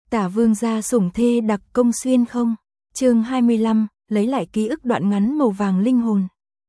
Tả Vương gia sủng thê đặc công xuyên không? Chương 25, lấy lại ký ức đoạn ngắn màu vàng linh hồn.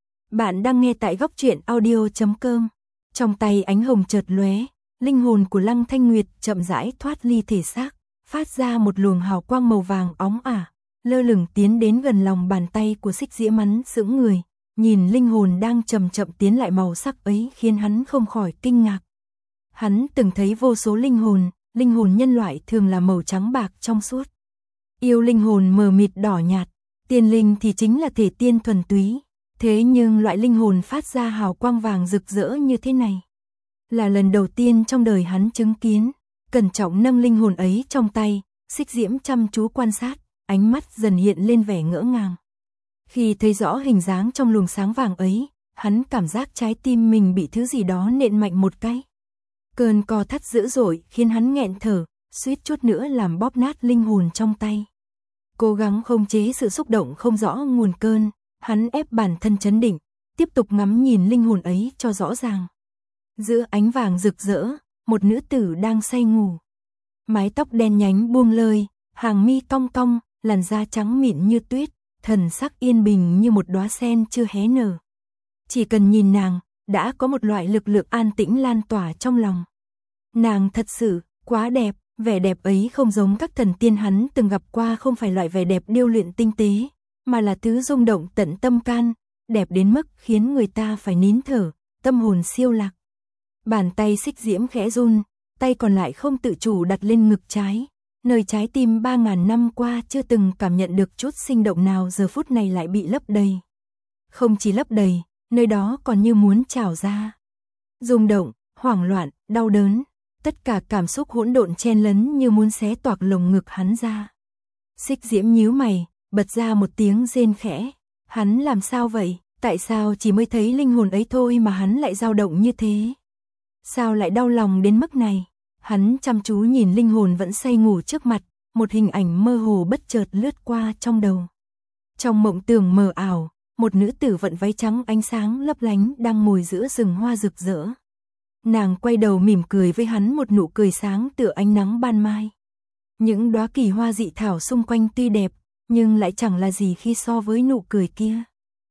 Bạn đang nghe tại góc truyện audio.com. Trong tay ánh hồng chợt lóe, linh hồn của Lăng Thanh Nguyệt chậm rãi thoát ly thể xác, phát ra một luồng hào quang màu vàng óng ả, lơ lửng tiến đến gần lòng bàn tay của Xích Diễm. Hắn sững người, nhìn linh hồn đang chậm chậm tiến lại, màu sắc ấy khiến hắn không khỏi kinh ngạc. Hắn từng thấy vô số linh hồn nhân loại thường là màu trắng bạc trong suốt. Yêu linh hồn mờ mịt đỏ nhạt, tiên linh thì chính là thể tiên thuần túy. Thế nhưng loại linh hồn phát ra hào quang vàng rực rỡ như thế này là lần đầu tiên trong đời hắn chứng kiến. Cẩn trọng nâng linh hồn ấy trong tay, Xích Diễm chăm chú quan sát, ánh mắt dần hiện lên vẻ ngỡ ngàng. Khi thấy rõ hình dáng trong luồng sáng vàng ấy, hắn cảm giác trái tim mình bị thứ gì đó nện mạnh một cái. Cơn co thắt dữ dội khiến hắn nghẹn thở, suýt chút nữa làm bóp nát linh hồn trong tay. Cố gắng khống chế sự xúc động không rõ nguồn cơn, hắn ép bản thân trấn định, tiếp tục ngắm nhìn linh hồn ấy cho rõ ràng. Giữa ánh vàng rực rỡ, một nữ tử đang say ngủ. Mái tóc đen nhánh buông lơi, hàng mi cong cong, làn da trắng mịn như tuyết, thần sắc yên bình như một đóa sen chưa hé nở. Chỉ cần nhìn nàng, đã có một loại lực lượng an tĩnh lan tỏa trong lòng. Nàng thật sự quá đẹp, vẻ đẹp ấy không giống các thần tiên hắn từng gặp qua, không phải loại vẻ đẹp điêu luyện tinh tế, mà là thứ rung động tận tâm can, đẹp đến mức khiến người ta phải nín thở, tâm hồn siêu lạc. Bàn tay Xích Diễm khẽ run, tay còn lại không tự chủ đặt lên ngực trái, nơi trái tim 3000 năm qua chưa từng cảm nhận được chút sinh động nào giờ phút này lại bị lấp đầy. Không chỉ lấp đầy, nơi đó còn như muốn trào ra. Rung động, hoảng loạn, đau đớn, tất cả cảm xúc hỗn độn chen lấn như muốn xé toạc lồng ngực hắn ra. Xích Diễm nhíu mày, bật ra một tiếng rên khẽ. Hắn làm sao vậy? Tại sao chỉ mới thấy linh hồn ấy thôi mà hắn lại dao động như thế? Sao lại đau lòng đến mức này? Hắn chăm chú nhìn linh hồn vẫn say ngủ trước mặt, một hình ảnh mơ hồ bất chợt lướt qua trong đầu. Trong mộng tưởng mờ ảo, một nữ tử vận váy trắng ánh sáng lấp lánh đang ngồi giữa rừng hoa rực rỡ. Nàng quay đầu mỉm cười với hắn, một nụ cười sáng tựa ánh nắng ban mai. Những đóa kỳ hoa dị thảo xung quanh tuy đẹp, nhưng lại chẳng là gì khi so với nụ cười kia.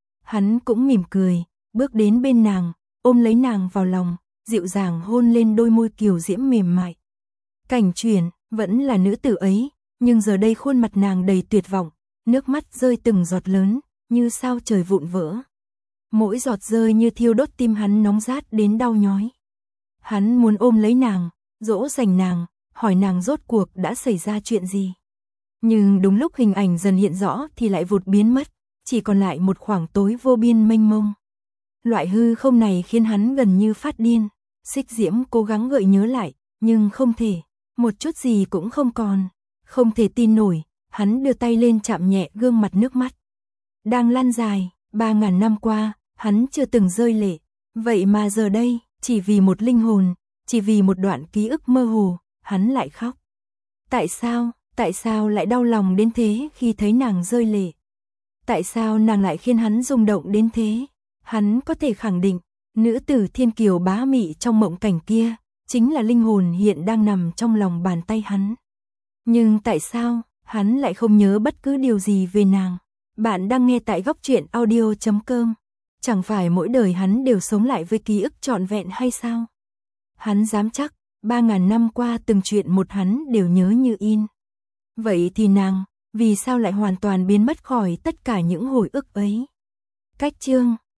Hắn cũng mỉm cười, bước đến bên nàng, ôm lấy nàng vào lòng, dịu dàng hôn lên đôi môi kiều diễm mềm mại. Cảnh chuyển, vẫn là nữ tử ấy, nhưng giờ đây khuôn mặt nàng đầy tuyệt vọng, nước mắt rơi từng giọt lớn, như sao trời vụn vỡ. Mỗi giọt rơi như thiêu đốt tim hắn nóng rát đến đau nhói. Hắn muốn ôm lấy nàng, dỗ dành nàng, hỏi nàng rốt cuộc đã xảy ra chuyện gì. Nhưng đúng lúc hình ảnh dần hiện rõ thì lại vụt biến mất, chỉ còn lại một khoảng tối vô biên mênh mông. Loại hư không này khiến hắn gần như phát điên. Xích Diễm cố gắng gợi nhớ lại, nhưng không thể, một chút gì cũng không còn. Không thể tin nổi, hắn đưa tay lên chạm nhẹ gương mặt, nước mắt đang lan dài. 3000 năm qua, hắn chưa từng rơi lệ, vậy mà giờ đây, chỉ vì một linh hồn, chỉ vì một đoạn ký ức mơ hồ, hắn lại khóc. Tại sao lại đau lòng đến thế khi thấy nàng rơi lệ? Tại sao nàng lại khiến hắn rung động đến thế? Hắn có thể khẳng định, nữ tử thiên kiều bá mị trong mộng cảnh kia, chính là linh hồn hiện đang nằm trong lòng bàn tay hắn. Nhưng tại sao, hắn lại không nhớ bất cứ điều gì về nàng? Bạn đang nghe tại góc truyện audio.com. Chẳng phải mỗi đời hắn đều sống lại với ký ức trọn vẹn hay sao? Hắn dám chắc, 3000 năm qua từng chuyện một hắn đều nhớ như in. Vậy thì nàng, vì sao lại hoàn toàn biến mất khỏi tất cả những hồi ức ấy? Cách chương